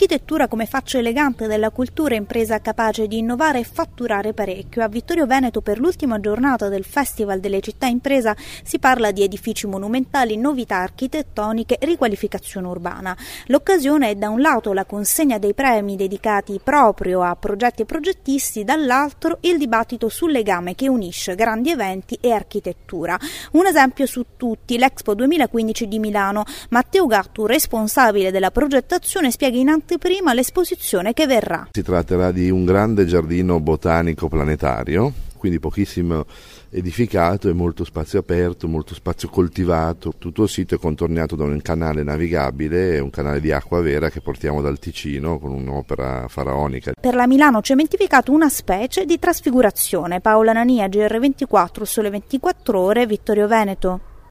Architettura come faccia elegante della cultura, impresa capace di innovare e fatturare parecchio. A Vittorio Veneto, per l'ultima giornata del Festival delle città impresa, si parla di edifici monumentali, novità architettoniche e riqualificazione urbana. L'occasione è da un lato la consegna dei premi dedicati proprio a progetti e progettisti, dall'altro il dibattito sul legame che unisce grandi eventi e architettura. Un esempio su tutti, l'Expo 2015 di Milano. Matteo Gattu, responsabile della progettazione, spiega in anteprima l'esposizione che verrà. Si tratterà di un grande giardino botanico planetario, quindi pochissimo edificato e molto spazio aperto, molto spazio coltivato. Tutto il sito è contornato da un canale navigabile, un canale di acqua vera che portiamo dal Ticino con un'opera faraonica. Per la Milano cementificato una specie di trasfigurazione. Paola Nania, GR24, Sole 24 Ore, Vittorio Veneto.